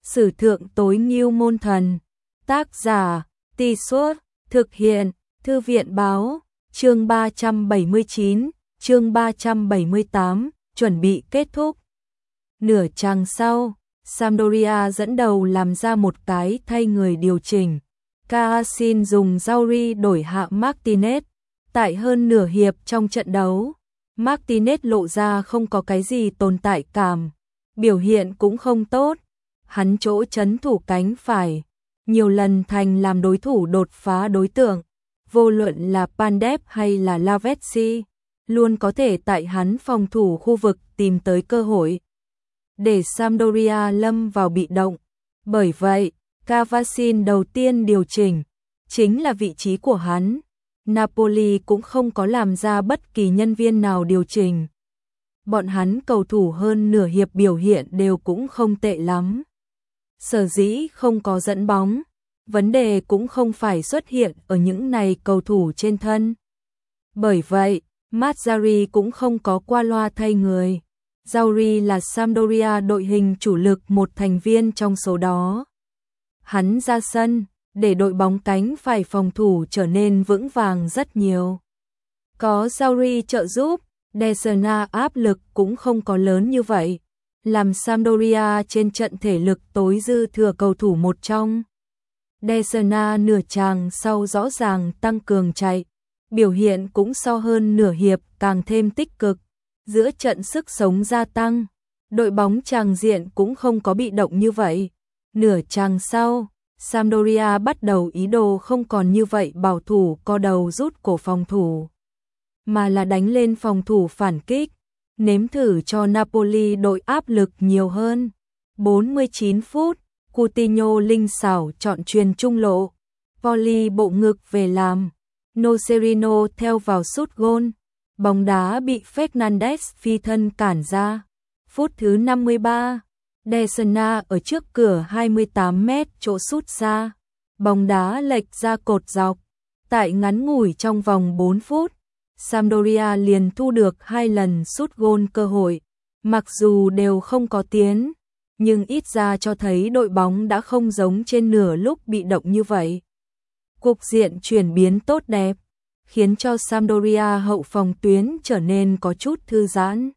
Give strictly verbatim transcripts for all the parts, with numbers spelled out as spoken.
Sử thượng tối ngưu môn thần. Tác giả, Tì Suốt, thực hiện, Thư viện báo, chương ba trăm bảy mươi chín, chương ba trăm bảy mươi tám, chuẩn bị kết thúc. Nửa trang sau, Sampdoria dẫn đầu làm ra một cái thay người điều chỉnh. Caassin dùng Zauri đổi hạ Martinez. Tại hơn nửa hiệp trong trận đấu, Martinez lộ ra không có cái gì tồn tại cảm, biểu hiện cũng không tốt. Hắn chỗ trấn thủ cánh phải, nhiều lần thành làm đối thủ đột phá đối tượng, vô luận là Pandev hay là Lavezzi, luôn có thể tại hắn phòng thủ khu vực tìm tới cơ hội để Sampdoria lâm vào bị động. Bởi vậy, Caassin đầu tiên điều chỉnh chính là vị trí của hắn. Napoli cũng không có làm ra bất kỳ nhân viên nào điều chỉnh. Bọn hắn cầu thủ hơn nửa hiệp biểu hiện đều cũng không tệ lắm. Sở dĩ không có dẫn bóng, vấn đề cũng không phải xuất hiện ở những này cầu thủ trên thân. Bởi vậy, Mazzarri cũng không có qua loa thay người. Zauri là Sampdoria đội hình chủ lực một thành viên trong số đó. Hắn ra sân để đội bóng cánh phải phòng thủ trở nên vững vàng rất nhiều. Có Zauri trợ giúp, Desena áp lực cũng không có lớn như vậy, làm Sampdoria trên trận thể lực tối dư thừa cầu thủ một trong. Desena nửa chàng sau rõ ràng tăng cường chạy, biểu hiện cũng so hơn nửa hiệp càng thêm tích cực, giữa trận sức sống gia tăng, đội bóng tràng diện cũng không có bị động như vậy. Nửa chàng sau, Sampdoria bắt đầu ý đồ không còn như vậy bảo thủ co đầu rút cổ phòng thủ, mà là đánh lên phòng thủ phản kích, nếm thử cho Napoli đội áp lực nhiều hơn. bốn mươi chín phút, Coutinho linh xảo chọn chuyền trung lộ, volley bộ ngực về làm, Nocerino theo vào sút gôn, bóng đá bị Fernandes phi thân cản ra. Phút thứ năm mươi ba, Desena ở trước cửa hai mươi tám mét chỗ sút xa, bóng đá lệch ra cột dọc. Tại ngắn ngủi trong vòng bốn phút, Sampdoria liền thu được hai lần sút gôn cơ hội, mặc dù đều không có tiến, nhưng ít ra cho thấy đội bóng đã không giống trên nửa lúc bị động như vậy. Cục diện chuyển biến tốt đẹp, khiến cho Sampdoria hậu phòng tuyến trở nên có chút thư giãn.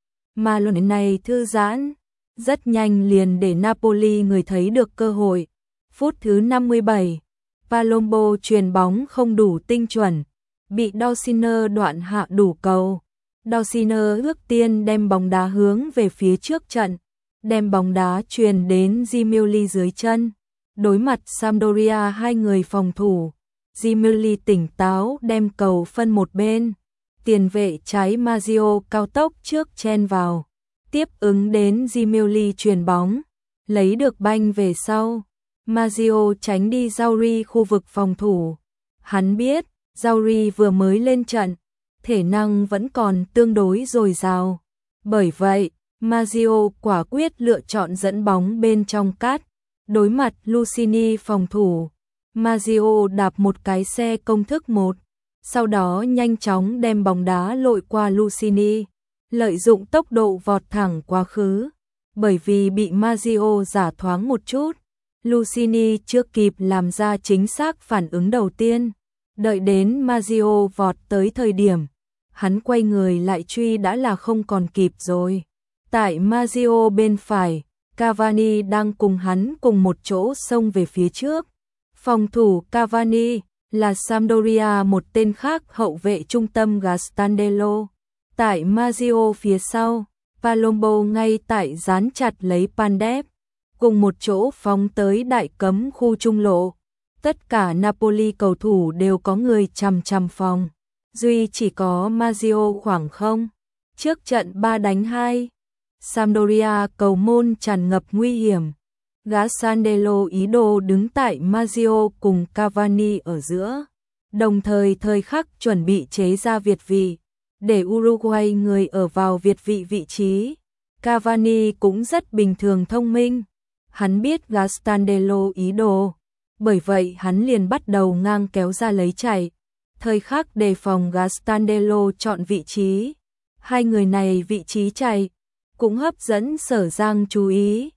Mà lần này thư giãn, rất nhanh liền để Napoli người thấy được cơ hội. Phút thứ năm mươi bảy, Palombo chuyền bóng không đủ tinh chuẩn, bị Dawsiner đoạn hạ đủ cầu. Dawsiner ước tiên đem bóng đá hướng về phía trước trận, đem bóng đá chuyền đến Gimeli dưới chân. Đối mặt Sampdoria hai người phòng thủ, Gimeli tỉnh táo đem cầu phân một bên, tiền vệ trái Maggio cao tốc trước chen vào, tiếp ứng đến Gimeli chuyền bóng, lấy được banh về sau. Maggio tránh đi Zauri khu vực phòng thủ. Hắn biết, Zauri vừa mới lên trận, thể năng vẫn còn tương đối dồi dào. Bởi vậy, Maggio quả quyết lựa chọn dẫn bóng bên trong cát. Đối mặt Lucini phòng thủ, Maggio đạp một cái xe công thức một, sau đó nhanh chóng đem bóng đá lội qua Lucini, lợi dụng tốc độ vọt thẳng quá khứ. Bởi vì bị Maggio giả thoáng một chút, Lucini chưa kịp làm ra chính xác phản ứng đầu tiên. Đợi đến Maggio vọt tới thời điểm, hắn quay người lại truy đã là không còn kịp rồi. Tại Maggio bên phải, Cavani đang cùng hắn cùng một chỗ xông về phía trước. Phòng thủ Cavani là Sampdoria một tên khác hậu vệ trung tâm Gastandello. Tại Maggio phía sau, Palombo ngay tại dán chặt lấy Pandev, cùng một chỗ phóng tới đại cấm khu trung lộ. Tất cả Napoli cầu thủ đều có người chằm chằm phòng, duy chỉ có Maggio khoảng không. Trước trận ba đánh hai, Sampdoria cầu môn tràn ngập nguy hiểm. Gastandello ý đồ đứng tại Maggio cùng Cavani ở giữa, đồng thời thời khắc chuẩn bị chế ra việt vị, để Uruguay người ở vào việt vị vị trí. Cavani cũng rất bình thường thông minh, hắn biết Gastandello ý đồ, bởi vậy hắn liền bắt đầu ngang kéo ra lấy chạy, thời khắc đề phòng Gastandello chọn vị trí. Hai người này vị trí chạy cũng hấp dẫn Sở Giang chú ý.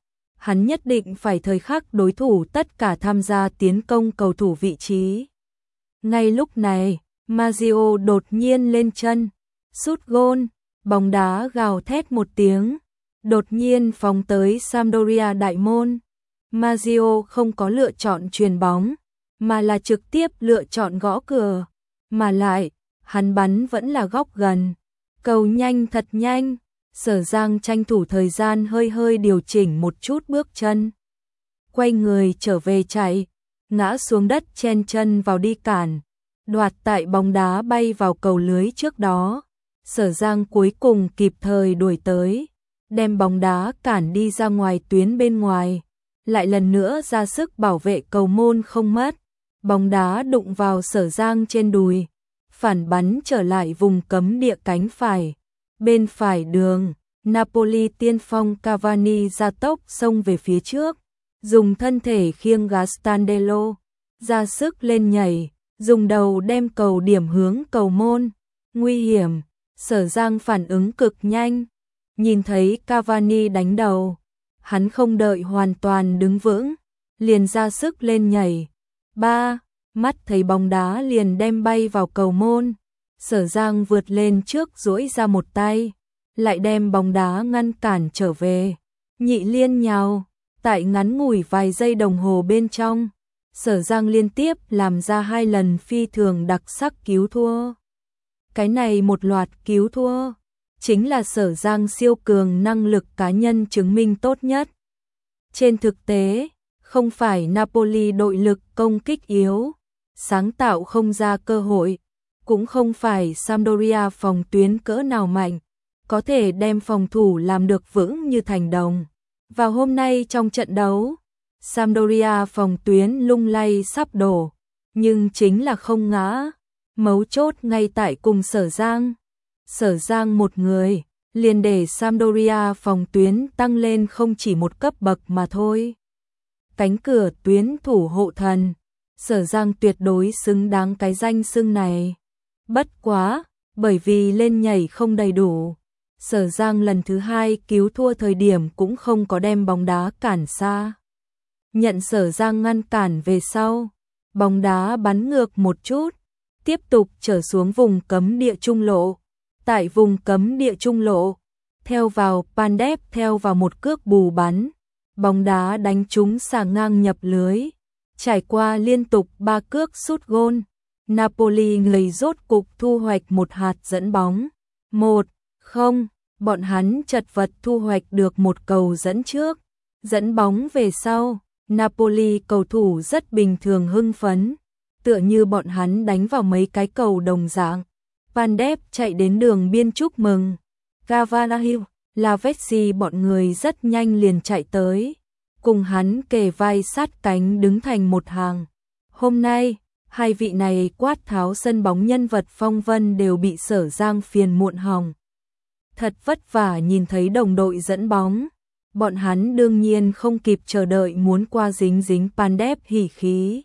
hắn nhất định phải thời khắc đối thủ tất cả tham gia tiến công cầu thủ vị trí. Ngay lúc này, Mario đột nhiên lên chân, sút gôn, bóng đá gào thét một tiếng, đột nhiên phóng tới Sampdoria đại môn. Mario không có lựa chọn chuyền bóng, mà là trực tiếp lựa chọn gõ cửa, mà lại, hắn bắn vẫn là góc gần, cầu nhanh thật nhanh. Sở Giang tranh thủ thời gian hơi hơi điều chỉnh một chút bước chân, quay người trở về chạy, ngã xuống đất chen chân vào đi cản, đoạt tại bóng đá bay vào cầu lưới trước đó. Sở Giang cuối cùng kịp thời đuổi tới, đem bóng đá cản đi ra ngoài tuyến bên ngoài, lại lần nữa ra sức bảo vệ cầu môn không mất. Bóng đá đụng vào Sở Giang trên đùi, phản bắn trở lại vùng cấm địa cánh phải. Bên phải đường, Napoli tiên phong Cavani ra tốc xông về phía trước, dùng thân thể khiêng Gastandello, ra sức lên nhảy, dùng đầu đem cầu điểm hướng cầu môn. Nguy hiểm, Sở Giang phản ứng cực nhanh, nhìn thấy Cavani đánh đầu, hắn không đợi hoàn toàn đứng vững, liền ra sức lên nhảy. Ba, mắt thấy bóng đá liền đem bay vào cầu môn. Sở Giang vượt lên trước duỗi ra một tay, lại đem bóng đá ngăn cản trở về. Nhị liên nhào, tại ngắn ngủi vài giây đồng hồ bên trong, Sở Giang liên tiếp làm ra hai lần phi thường đặc sắc cứu thua. Cái này một loạt cứu thua, chính là Sở Giang siêu cường năng lực cá nhân chứng minh tốt nhất. Trên thực tế, không phải Napoli đội lực công kích yếu, sáng tạo không ra cơ hội, cũng không phải Sampdoria phòng tuyến cỡ nào mạnh, có thể đem phòng thủ làm được vững như thành đồng. Vào hôm nay trong trận đấu, Sampdoria phòng tuyến lung lay sắp đổ, nhưng chính là không ngã, mấu chốt ngay tại cùng Sở Giang. Sở Giang một người, liền để Sampdoria phòng tuyến tăng lên không chỉ một cấp bậc mà thôi. Cánh cửa tuyến thủ hộ thần, Sở Giang tuyệt đối xứng đáng cái danh xưng này. Bất quá, bởi vì lên nhảy không đầy đủ, Sở Giang lần thứ hai cứu thua thời điểm cũng không có đem bóng đá cản xa. Nhận Sở Giang ngăn cản về sau, bóng đá bắn ngược một chút, tiếp tục trở xuống vùng cấm địa trung lộ. Tại vùng cấm địa trung lộ, theo vào Pandev theo vào một cước bù bắn, bóng đá đánh trúng xà ngang nhập lưới, trải qua liên tục ba cước sút gôn. Napoli người rốt cục thu hoạch một hạt dẫn bóng. Một, không, bọn hắn chật vật thu hoạch được một cầu dẫn trước. Dẫn bóng về sau, Napoli cầu thủ rất bình thường hưng phấn, tựa như bọn hắn đánh vào mấy cái cầu đồng dạng. Pandev chạy đến đường biên chúc mừng. Cavani, Lavezzi bọn người rất nhanh liền chạy tới, cùng hắn kề vai sát cánh đứng thành một hàng. Hôm nay, hai vị này quát tháo sân bóng nhân vật phong vân đều bị Sở Giang phiền muộn hỏng. Thật vất vả nhìn thấy đồng đội dẫn bóng, bọn hắn đương nhiên không kịp chờ đợi muốn qua dính dính Pandev hỉ khí.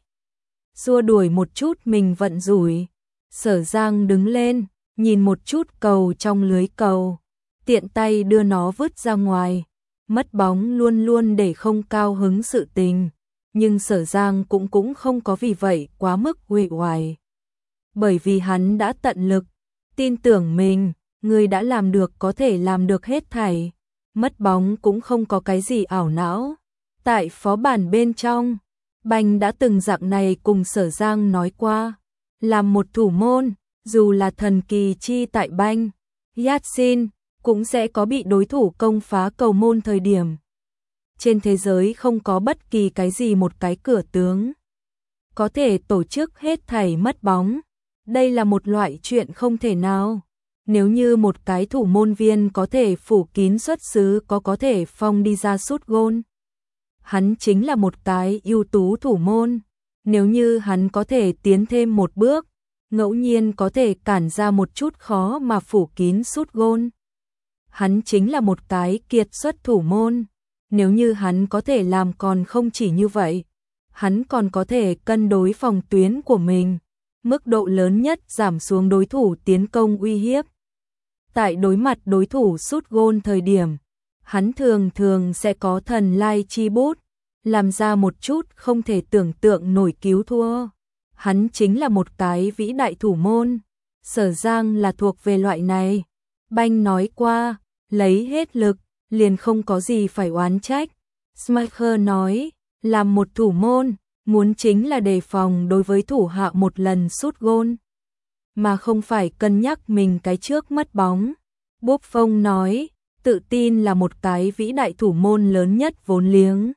Xua đuổi một chút mình vận rủi, Sở Giang đứng lên, nhìn một chút cầu trong lưới cầu, tiện tay đưa nó vứt ra ngoài. Mất bóng luôn luôn để không cao hứng sự tình, nhưng Sở Giang cũng cũng không có vì vậy quá mức uể oải. Bởi vì hắn đã tận lực, tin tưởng mình, người đã làm được có thể làm được hết thảy. Mất bóng cũng không có cái gì ảo não. Tại phó bản bên trong, Bành đã từng dạng này cùng Sở Giang nói qua. Làm một thủ môn, dù là thần kỳ chi tại Banh, Yassin, cũng sẽ có bị đối thủ công phá cầu môn thời điểm. Trên thế giới không có bất kỳ cái gì một cái cửa tướng có thể tổ chức hết thảy mất bóng. Đây là một loại chuyện không thể nào. Nếu như một cái thủ môn viên có thể phủ kín xuất xứ có có thể phong đi ra sút gôn, hắn chính là một cái ưu tú thủ môn. Nếu như hắn có thể tiến thêm một bước, ngẫu nhiên có thể cản ra một chút khó mà phủ kín sút gôn, hắn chính là một cái kiệt xuất thủ môn. Nếu như hắn có thể làm còn không chỉ như vậy, hắn còn có thể cân đối phòng tuyến của mình, mức độ lớn nhất giảm xuống đối thủ tiến công uy hiếp. Tại đối mặt đối thủ sút gôn thời điểm, Hắn thường thường sẽ có thần lai chi bút, làm ra một chút không thể tưởng tượng nổi cứu thua. Hắn chính là một cái vĩ đại thủ môn. Sở Giang là thuộc về loại này. Banh nói qua, lấy hết lực, liền không có gì phải oán trách. Schumacher nói, làm một thủ môn, muốn chính là đề phòng đối với thủ hạ một lần sút gôn, mà không phải cân nhắc mình cái trước mất bóng. Buffon nói, tự tin là một cái vĩ đại thủ môn lớn nhất vốn liếng.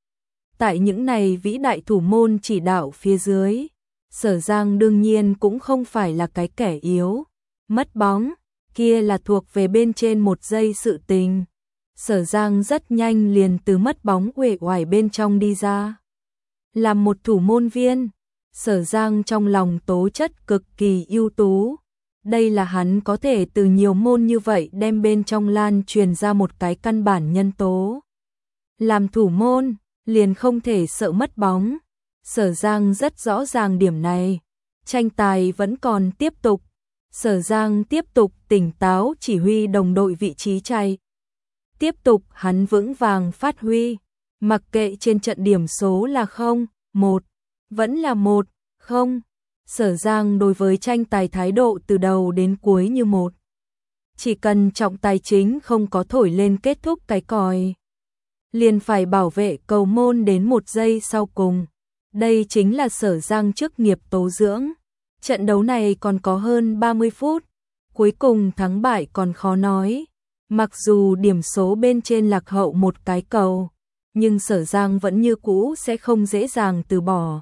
Tại những này vĩ đại thủ môn chỉ đạo phía dưới, Sở Giang đương nhiên cũng không phải là cái kẻ yếu. Mất bóng, kia là thuộc về bên trên một giây sự tình. Sở Giang rất nhanh liền từ mất bóng uể oải bên trong đi ra. Làm một thủ môn viên, Sở Giang trong lòng tố chất cực kỳ ưu tú. Đây là hắn có thể từ nhiều môn như vậy đem bên trong lan truyền ra một cái căn bản nhân tố. Làm thủ môn, liền không thể sợ mất bóng. Sở Giang rất rõ ràng điểm này. Tranh tài vẫn còn tiếp tục. Sở Giang tiếp tục tỉnh táo chỉ huy đồng đội vị trí chạy. Tiếp tục hắn vững vàng phát huy. Mặc kệ trên trận điểm số là không, một, vẫn là một, không. Sở Giang đối với tranh tài thái độ từ đầu đến cuối như một. Chỉ cần trọng tài chính không có thổi lên kết thúc cái còi, liền phải bảo vệ cầu môn đến một giây sau cùng. Đây chính là Sở Giang chức nghiệp tố dưỡng. Trận đấu này còn có hơn ba mươi phút. Cuối cùng thắng bại còn khó nói. Mặc dù điểm số bên trên lạc hậu một cái cầu, nhưng Sở Giang vẫn như cũ sẽ không dễ dàng từ bỏ.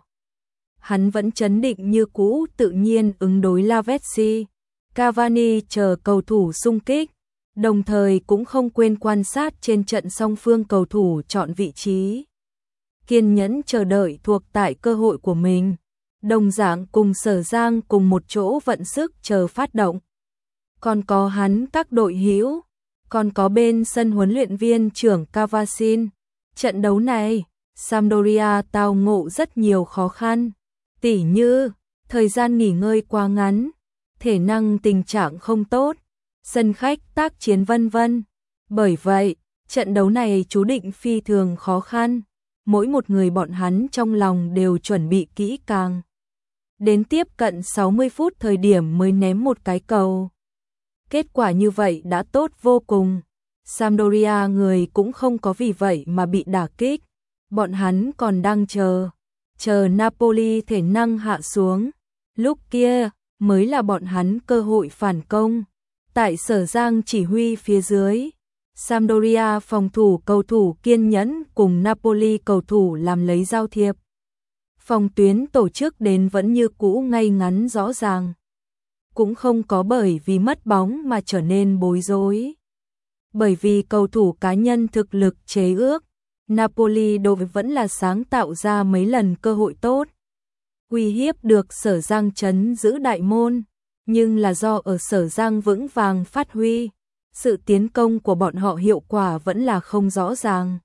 Hắn vẫn chấn định như cũ, tự nhiên ứng đối Lavezzi, Cavani chờ cầu thủ xung kích, đồng thời cũng không quên quan sát trên trận song phương cầu thủ chọn vị trí. Kiên nhẫn chờ đợi thuộc tại cơ hội của mình, đồng dạng cùng Sở Giang cùng một chỗ vận sức chờ phát động. Còn có hắn các đội hữu, còn có bên sân huấn luyện viên trưởng Cavasin. Trận đấu này, Sampdoria tao ngộ rất nhiều khó khăn, tỉ như thời gian nghỉ ngơi quá ngắn, thể năng tình trạng không tốt, sân khách tác chiến vân vân. Bởi vậy, trận đấu này chú định phi thường khó khăn, mỗi một người bọn hắn trong lòng đều chuẩn bị kỹ càng. Đến tiếp cận sáu mươi phút thời điểm mới ném một cái cầu. Kết quả như vậy đã tốt vô cùng. Sampdoria người cũng không có vì vậy mà bị đả kích. Bọn hắn còn đang chờ, chờ Napoli thể năng hạ xuống. Lúc kia mới là bọn hắn cơ hội phản công. Tại Sở Giang chỉ huy phía dưới, Sampdoria phòng thủ cầu thủ kiên nhẫn cùng Napoli cầu thủ làm lấy giao thiệp. Phòng tuyến tổ chức đến vẫn như cũ ngay ngắn rõ ràng. Cũng không có bởi vì mất bóng mà trở nên bối rối. Bởi vì cầu thủ cá nhân thực lực chế ước, Napoli đội vẫn là sáng tạo ra mấy lần cơ hội tốt. Uy hiếp được Sở Giang trấn giữ đại môn, nhưng là do ở Sở Giang vững vàng phát huy, sự tiến công của bọn họ hiệu quả vẫn là không rõ ràng.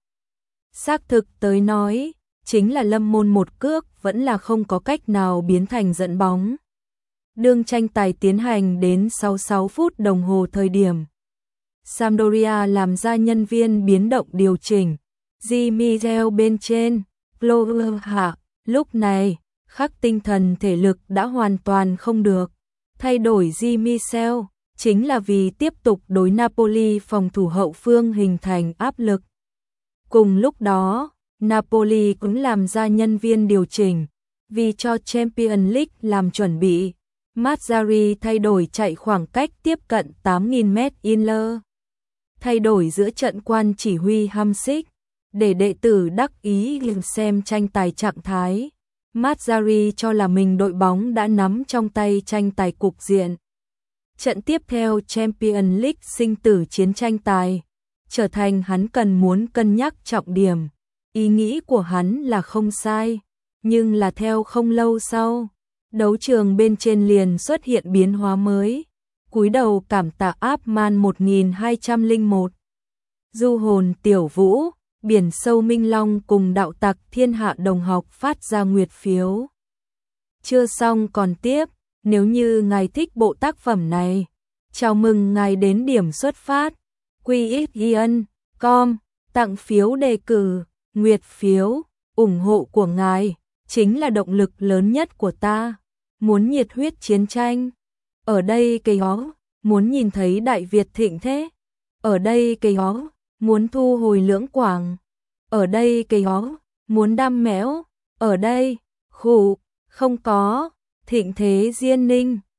Xác thực tới nói, chính là lâm môn một cước vẫn là không có cách nào biến thành dẫn bóng. Đương tranh tài tiến hành đến sáu mươi sáu phút đồng hồ thời điểm, Sampdoria làm ra nhân viên biến động điều chỉnh. Di Miguel bên trên, Plover hạ, lúc này, khắc tinh thần thể lực đã hoàn toàn không được. Thay đổi Di Miguel, chính là vì tiếp tục đối Napoli phòng thủ hậu phương hình thành áp lực. Cùng lúc đó, Napoli cũng làm ra nhân viên điều chỉnh, vì cho Champions League làm chuẩn bị. Mazzarri thay đổi chạy khoảng cách tiếp cận tám nghìn mét Inler. Thay đổi giữa trận quan chỉ huy Hamsik, để đệ tử đắc ý xem tranh tài trạng thái. Mazzarri cho là mình đội bóng đã nắm trong tay tranh tài cục diện. Trận tiếp theo Champions League sinh tử chiến tranh tài, trở thành hắn cần muốn cân nhắc trọng điểm. Ý nghĩ của hắn là không sai, nhưng là theo không lâu sau, đấu trường bên trên liền xuất hiện biến hóa mới. Cúi đầu cảm tạ áp man một nghìn hai trăm lẻ một. Du hồn tiểu vũ, biển sâu minh long cùng đạo tặc thiên hạ đồng học phát ra nguyệt phiếu. Chưa xong còn tiếp, nếu như ngài thích bộ tác phẩm này, chào mừng ngài đến điểm xuất phát. Quy ít Ian, com tặng phiếu đề cử, nguyệt phiếu, ủng hộ của ngài chính là động lực lớn nhất của ta. Muốn nhiệt huyết chiến tranh, ở đây cây ó, muốn nhìn thấy Đại Việt thịnh thế, ở đây cây ó, muốn thu hồi Lưỡng Quảng, ở đây cây ó, muốn đam mẽo, ở đây, khủ, không có, thịnh thế Diên Ninh.